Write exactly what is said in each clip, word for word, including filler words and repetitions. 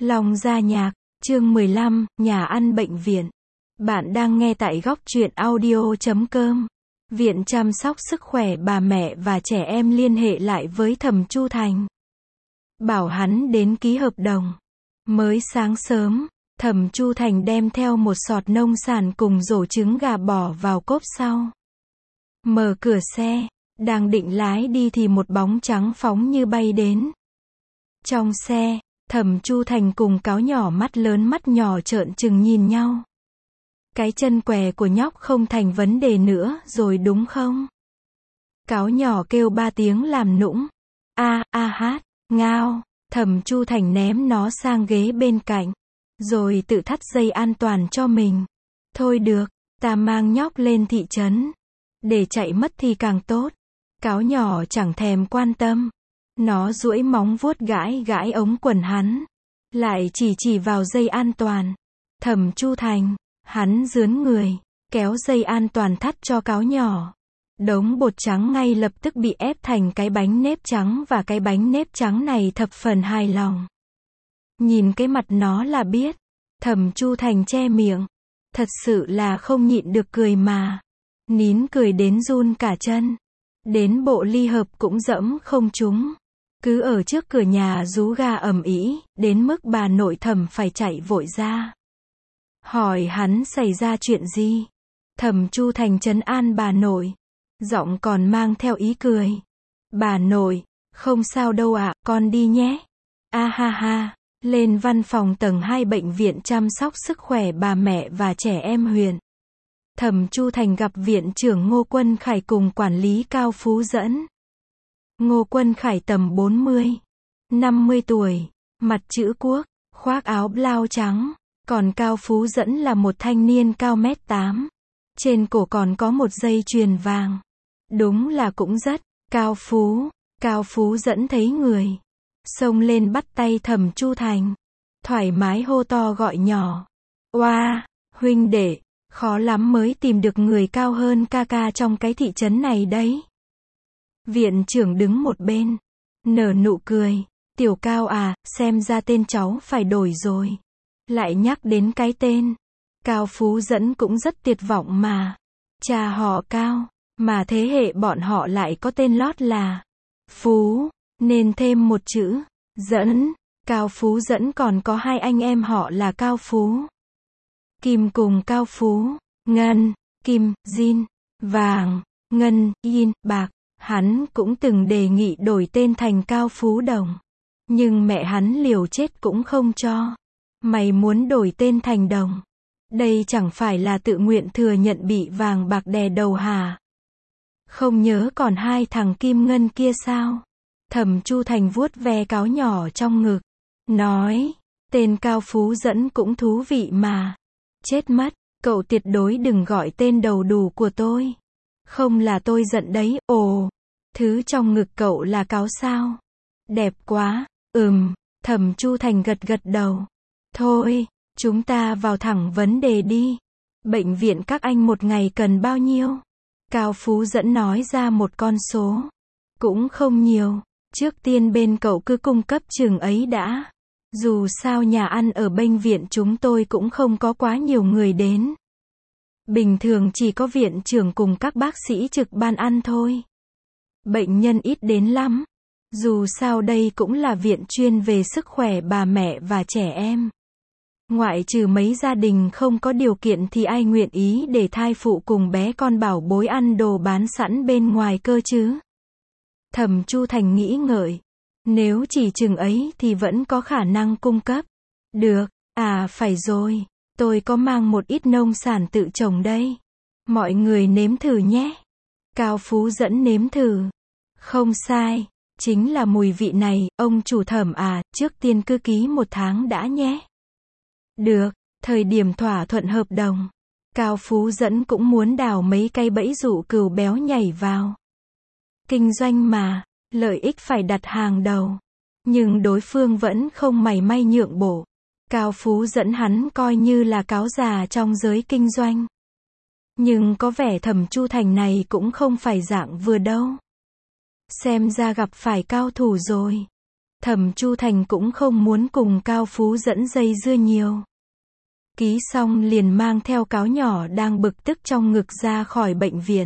Long Gia Nhạc, chương mười lăm, nhà ăn bệnh viện. Bạn đang nghe tại góc truyện audio chấm com. Viện chăm sóc sức khỏe bà mẹ và trẻ em liên hệ lại với Thẩm Chu Thành. Bảo hắn đến ký hợp đồng. Mới sáng sớm, Thẩm Chu Thành đem theo một sọt nông sản cùng rổ trứng gà bỏ vào cốp sau. Mở cửa xe, đang định lái đi thì một bóng trắng phóng như bay đến. Trong xe, Thẩm Chu Thành cùng cáo nhỏ mắt lớn mắt nhỏ trợn trừng nhìn nhau. Cái chân què của nhóc không thành vấn đề nữa rồi đúng không? Cáo nhỏ kêu ba tiếng làm nũng. A a hát, ngao. Thẩm Chu Thành ném nó sang ghế bên cạnh, rồi tự thắt dây an toàn cho mình. Thôi được, ta mang nhóc lên thị trấn. Để chạy mất thì càng tốt. Cáo nhỏ chẳng thèm quan tâm. Nó duỗi móng vuốt gãi gãi ống quần hắn. Lại chỉ chỉ vào dây an toàn. Thẩm Chu Thành, hắn rướn người, kéo dây an toàn thắt cho cáo nhỏ. Đống bột trắng ngay lập tức bị ép thành cái bánh nếp trắng và cái bánh nếp trắng này thập phần hài lòng. Nhìn cái mặt nó là biết. Thẩm Chu Thành che miệng. Thật sự là không nhịn được cười mà. Nín cười đến run cả chân. Đến bộ ly hợp cũng dẫm không trúng. Cứ ở trước cửa nhà rú ga ầm ĩ, đến mức bà nội Thẩm phải chạy vội ra. Hỏi hắn xảy ra chuyện gì? Thẩm Chu Thành trấn an bà nội. Giọng còn mang theo ý cười. Bà nội, không sao đâu ạ, con đi nhé. A ha ha, lên văn phòng tầng hai bệnh viện chăm sóc sức khỏe bà mẹ và trẻ em huyện. Thẩm Chu Thành gặp viện trưởng Ngô Quân Khải cùng quản lý Cao Phú Dẫn. Ngô Quân Khải tầm bốn mươi, năm mươi tuổi, mặt chữ quốc, khoác áo blau trắng, còn Cao Phú Dẫn là một thanh niên cao mét tám. Trên cổ còn có một dây chuyền vàng. Đúng là cũng rất, Cao Phú, Cao Phú Dẫn thấy người. Xông lên bắt tay Thẩm Chu Thành. Thoải mái hô to gọi nhỏ. Oa, huynh đệ, khó lắm mới tìm được người cao hơn ca ca trong cái thị trấn này đấy. Viện trưởng đứng một bên, nở nụ cười. Tiểu Cao à, xem ra tên cháu phải đổi rồi. Lại nhắc đến cái tên. Cao Phú Dẫn cũng rất tuyệt vọng mà. Cha họ Cao, mà thế hệ bọn họ lại có tên lót là Phú, nên thêm một chữ, Dẫn. Cao Phú Dẫn còn có hai anh em họ là Cao Phú Kim cùng Cao Phú Ngân. Kim, Jin, vàng, ngân, yin, bạc. Hắn cũng từng đề nghị đổi tên thành Cao Phú Đồng. Nhưng mẹ hắn liều chết cũng không cho. Mày muốn đổi tên thành Đồng? Đây chẳng phải là tự nguyện thừa nhận bị vàng bạc đè đầu hả? Không nhớ còn hai thằng Kim Ngân kia sao? Thẩm Chu Thành vuốt ve cáo nhỏ trong ngực. Nói, tên Cao Phú Dẫn cũng thú vị mà. Chết mất, cậu tuyệt đối đừng gọi tên đầu đù của tôi. Không là tôi giận đấy. Ồ, thứ trong ngực cậu là cáo sao? Đẹp quá. Ừm, Thẩm Chu Thành gật gật đầu. Thôi, chúng ta vào thẳng vấn đề đi. Bệnh viện các anh một ngày cần bao nhiêu? Cao Phú Dẫn nói ra một con số. Cũng không nhiều. Trước tiên bên cậu cứ cung cấp chừng ấy đã. Dù sao nhà ăn ở bệnh viện chúng tôi cũng không có quá nhiều người đến. Bình thường chỉ có viện trưởng cùng các bác sĩ trực ban ăn thôi. Bệnh nhân ít đến lắm. Dù sao đây cũng là viện chuyên về sức khỏe bà mẹ và trẻ em. Ngoại trừ mấy gia đình không có điều kiện thì ai nguyện ý để thai phụ cùng bé con bảo bối ăn đồ bán sẵn bên ngoài cơ chứ? Thẩm Chu Thành nghĩ ngợi. Nếu chỉ chừng ấy thì vẫn có khả năng cung cấp. Được, à phải rồi. Tôi có mang một ít nông sản tự trồng đây. Mọi người nếm thử nhé. Cao Phú Dẫn nếm thử. Không sai. Chính là mùi vị này, ông chủ Thẩm à, trước tiên cứ ký một tháng đã nhé. Được, thời điểm thỏa thuận hợp đồng. Cao Phú Dẫn cũng muốn đào mấy cây bẫy dụ cừu béo nhảy vào. Kinh doanh mà, lợi ích phải đặt hàng đầu. Nhưng đối phương vẫn không mảy may nhượng bộ. Cao Phú Dẫn hắn coi như là cáo già trong giới kinh doanh. Nhưng có vẻ Thẩm Chu Thành này cũng không phải dạng vừa đâu. Xem ra gặp phải cao thủ rồi. Thẩm Chu Thành cũng không muốn cùng Cao Phú Dẫn dây dưa nhiều. Ký xong liền mang theo Cáo nhỏ đang bực tức trong ngực ra khỏi bệnh viện.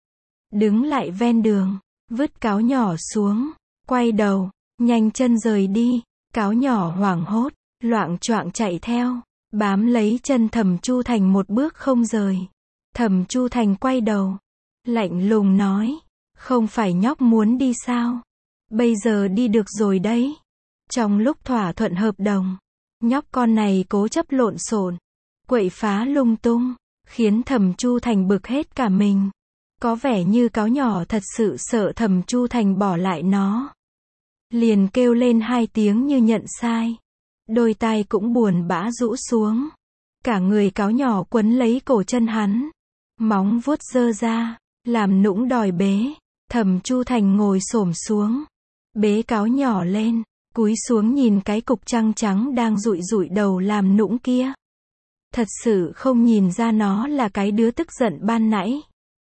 Đứng lại ven đường, vứt Cáo nhỏ xuống, quay đầu, nhanh chân rời đi. Cáo nhỏ hoảng hốt, loạng choạng chạy theo, bám lấy chân Thẩm Chu Thành một bước không rời. Thẩm Chu Thành quay đầu, lạnh lùng nói, không phải nhóc muốn đi sao? Bây giờ đi được rồi đấy. Trong lúc thỏa thuận hợp đồng, nhóc con này cố chấp lộn xộn, quậy phá lung tung, khiến Thẩm Chu Thành bực hết cả mình. Có vẻ như Cáo nhỏ thật sự sợ Thẩm Chu Thành bỏ lại nó. Liền kêu lên hai tiếng như nhận sai. Đôi tai cũng buồn bã rũ xuống. Cả người Cáo nhỏ quấn lấy cổ chân hắn. Móng vuốt giơ ra, làm nũng đòi bế. Thẩm Chu Thành ngồi xổm xuống, bế Cáo nhỏ lên, cúi xuống nhìn cái cục trăng trắng đang dụi dụi đầu làm nũng kia. Thật sự không nhìn ra nó là cái đứa tức giận ban nãy.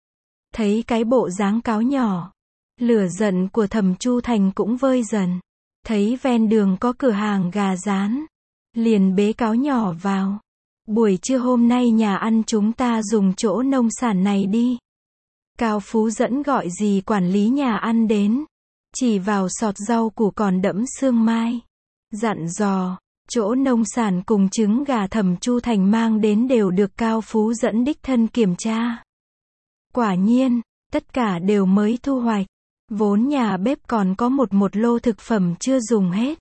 Thấy cái bộ dáng Cáo nhỏ, lửa giận của Thẩm Chu Thành cũng vơi dần. Thấy ven đường có cửa hàng gà rán, liền bế Cáo nhỏ vào. Buổi trưa hôm nay nhà ăn chúng ta dùng chỗ nông sản này đi. Cao Phú Dẫn gọi dì quản lý nhà ăn đến, chỉ vào sọt rau củ còn đẫm sương mai. Dặn dò, chỗ nông sản cùng trứng gà Thẩm Chu Thành mang đến đều được Cao Phú Dẫn đích thân kiểm tra. Quả nhiên, tất cả đều mới thu hoạch. Vốn nhà bếp còn có một một lô thực phẩm chưa dùng hết.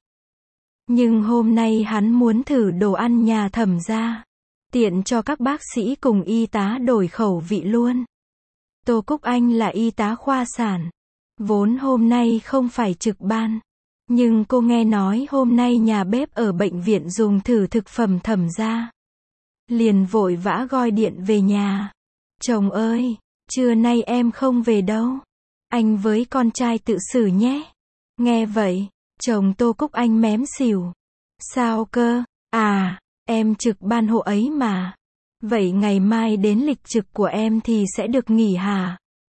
Nhưng hôm nay hắn muốn thử đồ ăn nhà Thẩm gia, tiện cho các bác sĩ cùng y tá đổi khẩu vị luôn. Tô Cúc Anh là y tá khoa sản, vốn hôm nay không phải trực ban, nhưng cô nghe nói hôm nay nhà bếp ở bệnh viện dùng thử thực phẩm Thẩm gia. Liền vội vã gọi điện về nhà. Chồng ơi, trưa nay em không về đâu. Anh với con trai tự xử nhé. Nghe vậy, chồng Tô Cúc Anh mém xỉu. Sao cơ? À, em trực ban hộ ấy mà. Vậy ngày mai đến lịch trực của em thì sẽ được nghỉ hả?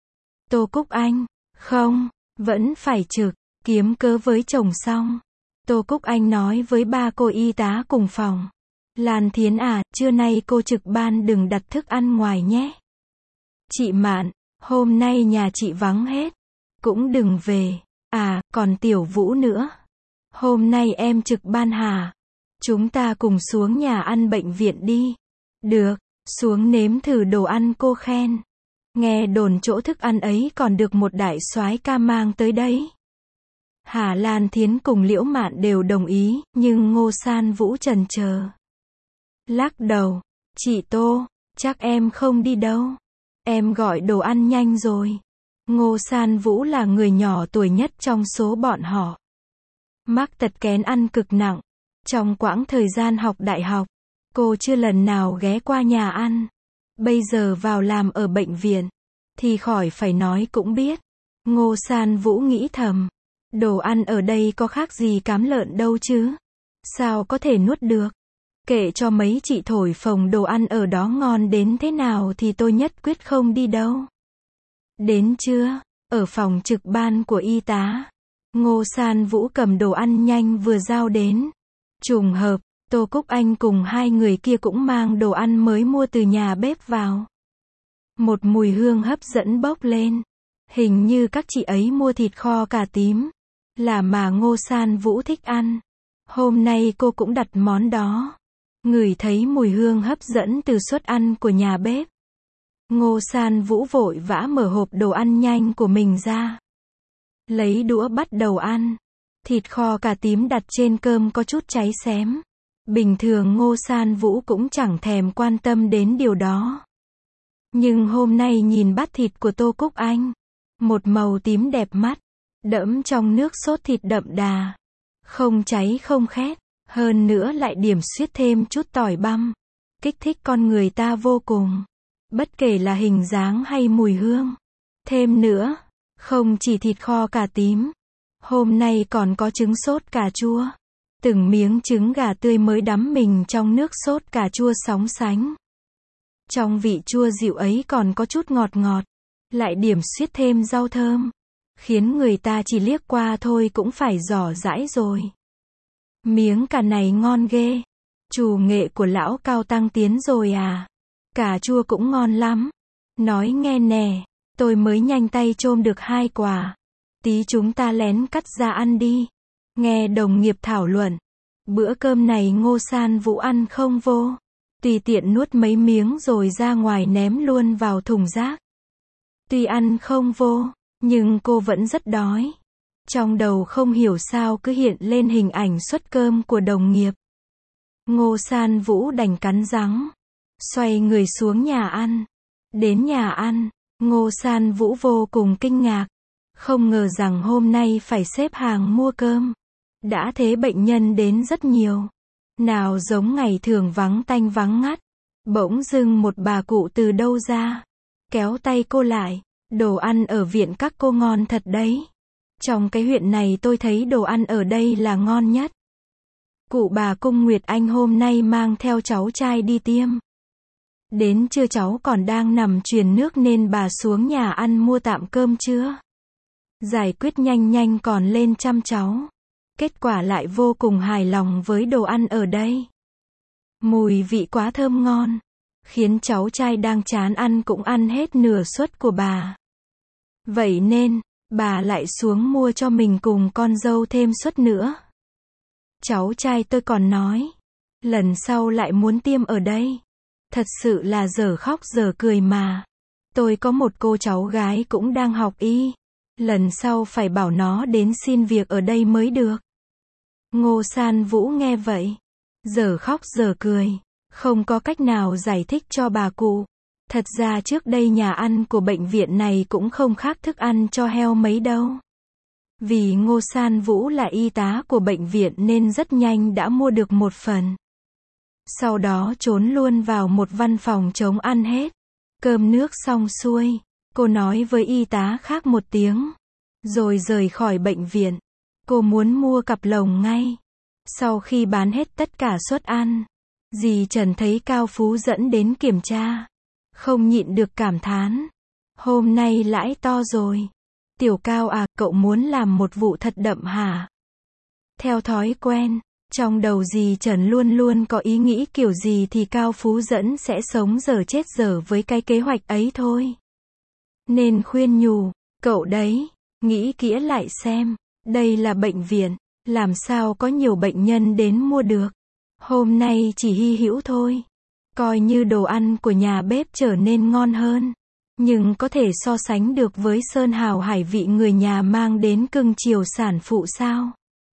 Tô Cúc Anh, không, vẫn phải trực, kiếm cớ với chồng xong. Tô Cúc Anh nói với ba cô y tá cùng phòng. Lan Thiến à, trưa nay cô trực ban đừng đặt thức ăn ngoài nhé. Chị Mạn, hôm nay nhà chị vắng hết. Cũng đừng về. À, còn Tiểu Vũ nữa. Hôm nay em trực ban hả? Chúng ta cùng xuống nhà ăn bệnh viện đi. Được, xuống nếm thử đồ ăn cô khen. Nghe đồn chỗ thức ăn ấy còn được một đại soái ca mang tới đấy. Hà Lan Thiến cùng Liễu Mạn đều đồng ý, nhưng Ngô San Vũ chần chờ. Lắc đầu, chị Tô, chắc em không đi đâu. Em gọi đồ ăn nhanh rồi. Ngô San Vũ là người nhỏ tuổi nhất trong số bọn họ. Mắc tật kén ăn cực nặng. Trong quãng thời gian học đại học, cô chưa lần nào ghé qua nhà ăn. Bây giờ vào làm ở bệnh viện, thì khỏi phải nói cũng biết. Ngô San Vũ nghĩ thầm, đồ ăn ở đây có khác gì cám lợn đâu chứ. Sao có thể nuốt được. Kệ cho mấy chị thổi phồng đồ ăn ở đó ngon đến thế nào thì tôi nhất quyết không đi đâu. Đến trưa, ở phòng trực ban của y tá, Ngô San Vũ cầm đồ ăn nhanh vừa giao đến. Trùng hợp, Tô Cúc Anh cùng hai người kia cũng mang đồ ăn mới mua từ nhà bếp vào. Một mùi hương hấp dẫn bốc lên. Hình như các chị ấy mua thịt kho cà tím, là mà Ngô San Vũ thích ăn. Hôm nay cô cũng đặt món đó. Ngửi thấy mùi hương hấp dẫn từ suất ăn của nhà bếp, Ngô San Vũ vội vã mở hộp đồ ăn nhanh của mình ra. Lấy đũa bắt đầu ăn. Thịt kho cà tím đặt trên cơm có chút cháy xém. Bình thường Ngô San Vũ cũng chẳng thèm quan tâm đến điều đó. Nhưng hôm nay nhìn bát thịt của Tô Cúc Anh, một màu tím đẹp mắt, đẫm trong nước sốt thịt đậm đà, không cháy không khét, hơn nữa lại điểm xuyết thêm chút tỏi băm, kích thích con người ta vô cùng. Bất kể là hình dáng hay mùi hương. Thêm nữa, không chỉ thịt kho cà tím, hôm nay còn có trứng sốt cà chua. Từng miếng trứng gà tươi mới đắm mình trong nước sốt cà chua sóng sánh. Trong vị chua dịu ấy còn có chút ngọt ngọt, lại điểm xuyết thêm rau thơm, khiến người ta chỉ liếc qua thôi cũng phải giỏ giãi rồi. Miếng cà này ngon ghê. Chủ nghệ của lão Cao tăng tiến rồi à? Cà chua cũng ngon lắm. Nói nghe nè, tôi mới nhanh tay chôm được hai quả. Tí chúng ta lén cắt ra ăn đi. Nghe đồng nghiệp thảo luận. Bữa cơm này Ngô San Vũ ăn không vô. Tùy tiện nuốt mấy miếng rồi ra ngoài ném luôn vào thùng rác. Tuy ăn không vô, nhưng cô vẫn rất đói. Trong đầu không hiểu sao cứ hiện lên hình ảnh suất cơm của đồng nghiệp. Ngô San Vũ đành cắn răng, xoay người xuống nhà ăn. Đến nhà ăn, Ngô San Vũ vô cùng kinh ngạc. Không ngờ rằng hôm nay phải xếp hàng mua cơm. Đã thế bệnh nhân đến rất nhiều. Nào giống ngày thường vắng tanh vắng ngắt. Bỗng dưng một bà cụ từ đâu ra, kéo tay cô lại. Đồ ăn ở viện các cô ngon thật đấy. Trong cái huyện này tôi thấy đồ ăn ở đây là ngon nhất. Cụ bà Cung Nguyệt Anh hôm nay mang theo cháu trai đi tiêm. Đến trưa cháu còn đang nằm truyền nước nên bà xuống nhà ăn mua tạm cơm trưa. Giải quyết nhanh nhanh còn lên chăm cháu. Kết quả lại vô cùng hài lòng với đồ ăn ở đây. Mùi vị quá thơm ngon, khiến cháu trai đang chán ăn cũng ăn hết nửa suất của bà. Vậy nên, bà lại xuống mua cho mình cùng con dâu thêm suất nữa. Cháu trai tôi còn nói, lần sau lại muốn tiêm ở đây. Thật sự là dở khóc dở cười mà. Tôi có một cô cháu gái cũng đang học y. Lần sau phải bảo nó đến xin việc ở đây mới được. Ngô San Vũ nghe vậy, dở khóc dở cười, không có cách nào giải thích cho bà cụ. Thật ra trước đây nhà ăn của bệnh viện này cũng không khác thức ăn cho heo mấy đâu. Vì Ngô San Vũ là y tá của bệnh viện nên rất nhanh đã mua được một phần. Sau đó trốn luôn vào một văn phòng trống ăn hết. Cơm nước xong xuôi, cô nói với y tá khác một tiếng, rồi rời khỏi bệnh viện. Cô muốn mua cặp lồng ngay. Sau khi bán hết tất cả suất ăn, dì Trần thấy Cao Phú dẫn đến kiểm tra. Không nhịn được cảm thán. Hôm nay lãi to rồi. Tiểu Cao à, cậu muốn làm một vụ thật đậm hả? Theo thói quen, trong đầu dì Trần luôn luôn có ý nghĩ kiểu gì thì Cao Phú dẫn sẽ sống dở chết dở với cái kế hoạch ấy thôi. Nên khuyên nhủ, cậu đấy, nghĩ kỹ lại xem, đây là bệnh viện, làm sao có nhiều bệnh nhân đến mua được. Hôm nay chỉ hy hữu thôi. Coi như đồ ăn của nhà bếp trở nên ngon hơn. Nhưng có thể so sánh được với sơn hào hải vị người nhà mang đến cưng chiều sản phụ sao?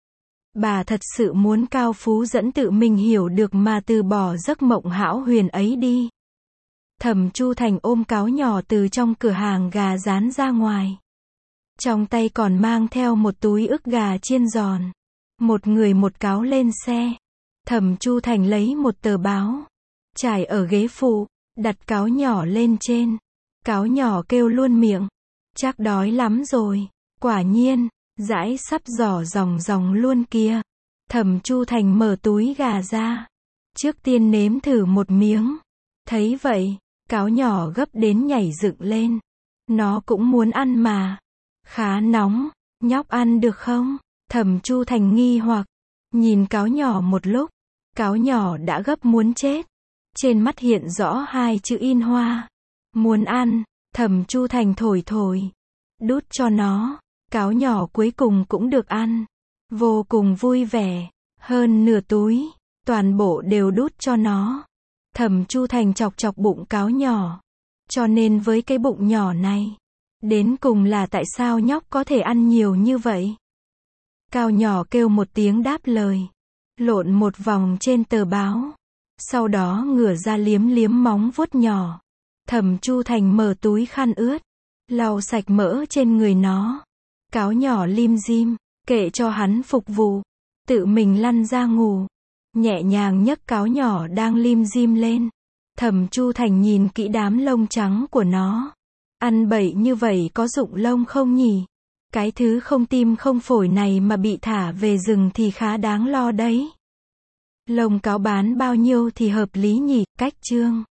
Bà thật sự muốn Cao Phú dẫn tự mình hiểu được mà từ bỏ giấc mộng hão huyền ấy đi. Thẩm Chu Thành ôm cáo nhỏ từ trong cửa hàng gà rán ra ngoài. Trong tay còn mang theo một túi ức gà chiên giòn. Một người một cáo lên xe. Thẩm Chu Thành lấy một tờ báo, trải ở ghế phụ, đặt cáo nhỏ lên trên. Cáo nhỏ kêu luôn miệng, chắc đói lắm rồi. Quả nhiên, dãi sắp giỏ ròng ròng luôn kia. Thẩm Chu Thành mở túi gà ra. Trước tiên nếm thử một miếng. Thấy vậy, cáo nhỏ gấp đến nhảy dựng lên. Nó cũng muốn ăn mà. Khá nóng, nhóc ăn được không? Thẩm Chu Thành nghi hoặc, nhìn cáo nhỏ một lúc. Cáo nhỏ đã gấp muốn chết. Trên mắt hiện rõ hai chữ in hoa. Muốn ăn. Thẩm Chu Thành thổi thổi, đút cho nó. Cáo nhỏ cuối cùng cũng được ăn. Vô cùng vui vẻ. Hơn nửa túi, toàn bộ đều đút cho nó. Thẩm Chu Thành chọc chọc bụng cáo nhỏ. Cho nên với cái bụng nhỏ này, đến cùng là tại sao nhóc có thể ăn nhiều như vậy? Cáo nhỏ kêu một tiếng đáp lời. Lộn một vòng trên tờ báo. Sau đó ngửa ra liếm liếm móng vuốt nhỏ. Thẩm Chu Thành mở túi khăn ướt, lau sạch mỡ trên người nó. Cáo nhỏ lim dim, kệ cho hắn phục vụ. Tự mình lăn ra ngủ. Nhẹ nhàng nhấc cáo nhỏ đang lim dim lên. Thẩm Chu Thành nhìn kỹ đám lông trắng của nó. Ăn bậy như vậy có rụng lông không nhỉ? Cái thứ không tim không phổi này mà bị thả về rừng thì khá đáng lo đấy. Lông cáo bán bao nhiêu thì hợp lý nhỉ? Cách chương